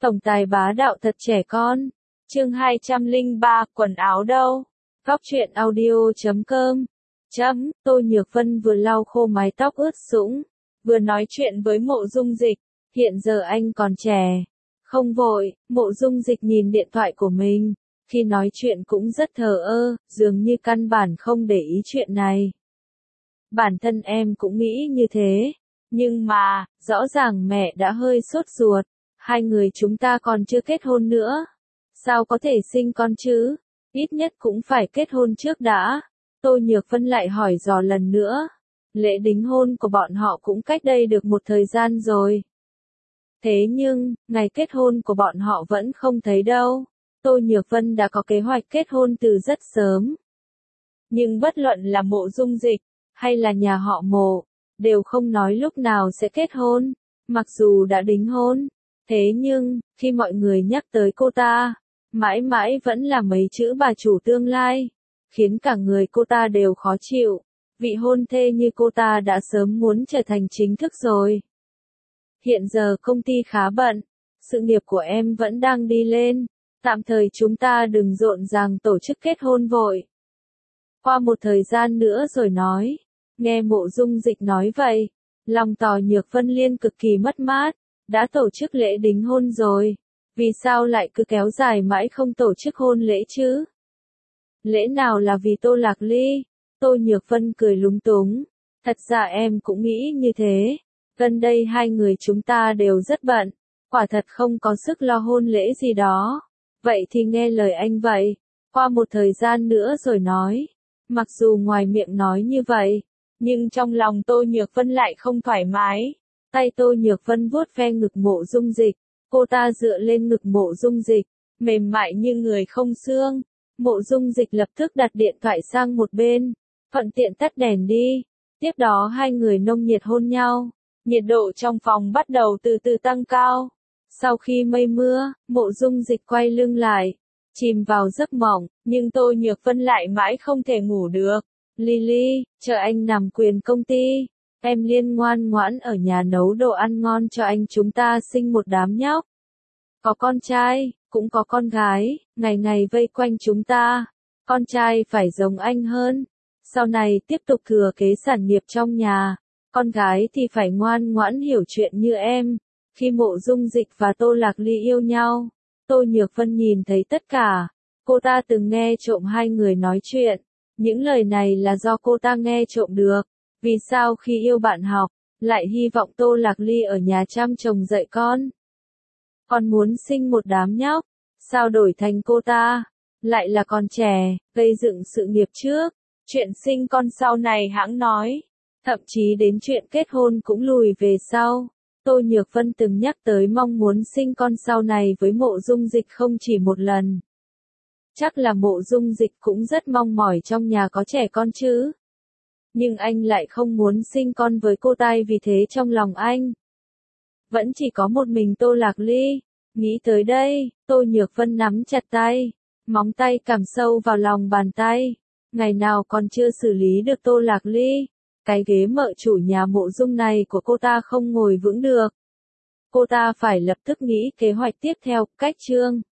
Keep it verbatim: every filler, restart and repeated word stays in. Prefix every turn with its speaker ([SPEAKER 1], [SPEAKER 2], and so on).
[SPEAKER 1] Tổng tài bá đạo thật trẻ con. Chương hai trăm lẻ ba, quần áo đâu? Góc truyện audio chấm com. Chấm, Tô Nhược Vân vừa lau khô mái tóc ướt sũng, vừa nói chuyện với Mộ Dung Dịch, hiện giờ anh còn trẻ. Không vội, Mộ Dung Dịch nhìn điện thoại của mình, khi nói chuyện cũng rất thờ ơ, dường như căn bản không để ý chuyện này. Bản thân em cũng nghĩ như thế, nhưng mà, rõ ràng mẹ đã hơi sốt ruột, hai người chúng ta còn chưa kết hôn nữa. Sao có thể sinh con chứ? Ít nhất cũng phải kết hôn trước đã. Tô Nhược Vân lại hỏi dò lần nữa. Lễ đính hôn của bọn họ cũng cách đây được một thời gian rồi. Thế nhưng, ngày kết hôn của bọn họ vẫn không thấy đâu. Tô Nhược Vân đã có kế hoạch kết hôn từ rất sớm. Nhưng bất luận là Mộ Dung Dịch, hay là nhà họ Mộ, đều không nói lúc nào sẽ kết hôn, mặc dù đã đính hôn. Thế nhưng, khi mọi người nhắc tới cô ta, mãi mãi vẫn là mấy chữ bà chủ tương lai, khiến cả người cô ta đều khó chịu. Vị hôn thê như cô ta đã sớm muốn trở thành chính thức rồi. Hiện giờ công ty khá bận, sự nghiệp của em vẫn đang đi lên, tạm thời chúng ta đừng rộn ràng tổ chức kết hôn vội. Qua một thời gian nữa rồi nói. Nghe Mộ Dung Dịch nói vậy, lòng Tô Nhược Vân Liên cực kỳ mất mát. Đã tổ chức lễ đính hôn rồi, vì sao lại cứ kéo dài mãi không tổ chức hôn lễ chứ? Lễ nào là vì Tô Lạc Ly? Tô Nhược Vân cười lúng túng. Thật ra em cũng nghĩ như thế. Gần đây hai người chúng ta đều rất bận, quả thật không có sức lo hôn lễ gì đó. Vậy thì nghe lời anh vậy, qua một thời gian nữa rồi nói. Mặc dù ngoài miệng nói như vậy, nhưng trong lòng Tô Nhược Vân lại không thoải mái. Tay Tô Nhược Vân vuốt ve ngực Mộ Dung Dịch, cô ta dựa lên ngực Mộ Dung Dịch, mềm mại như người không xương. Mộ Dung Dịch lập tức đặt điện thoại sang một bên, thuận tiện tắt đèn đi. Tiếp đó hai người nồng nhiệt hôn nhau, nhiệt độ trong phòng bắt đầu từ từ tăng cao. Sau khi mây mưa, Mộ Dung Dịch quay lưng lại, chìm vào giấc mộng, nhưng Tô Nhược Vân lại mãi không thể ngủ được. Lily, chờ anh nằm quyền công ty. Em Liên ngoan ngoãn ở nhà nấu đồ ăn ngon cho anh, chúng ta sinh một đám nhóc. Có con trai, cũng có con gái, ngày ngày vây quanh chúng ta. Con trai phải giống anh hơn. Sau này tiếp tục thừa kế sản nghiệp trong nhà. Con gái thì phải ngoan ngoãn hiểu chuyện như em. Khi Mộ Dung Dịch và Tô Lạc Ly yêu nhau, Tô Nhược Vân nhìn thấy tất cả. Cô ta từng nghe trộm hai người nói chuyện. Những lời này là do cô ta nghe trộm được. Vì sao khi yêu bạn học, lại hy vọng Tô Lạc Ly ở nhà chăm chồng dạy con? Còn muốn sinh một đám nhóc, sao đổi thành cô ta? Lại là còn trẻ, gây dựng sự nghiệp trước. Chuyện sinh con sau này hãng nói. Thậm chí đến chuyện kết hôn cũng lùi về sau. Tô Nhược Vân từng nhắc tới mong muốn sinh con sau này với Mộ Dung Dịch không chỉ một lần. Chắc là Mộ Dung Dịch cũng rất mong mỏi trong nhà có trẻ con chứ. Nhưng anh lại không muốn sinh con với cô ta, vì thế trong lòng anh vẫn chỉ có một mình Tô Lạc Ly. Nghĩ tới đây, Tô Nhược Vân nắm chặt tay, móng tay cắm sâu vào lòng bàn tay. Ngày nào còn chưa xử lý được Tô Lạc Ly, cái ghế mợ chủ nhà Mộ Dung này của cô ta không ngồi vững được. Cô ta phải lập tức nghĩ kế hoạch tiếp theo. Cách chương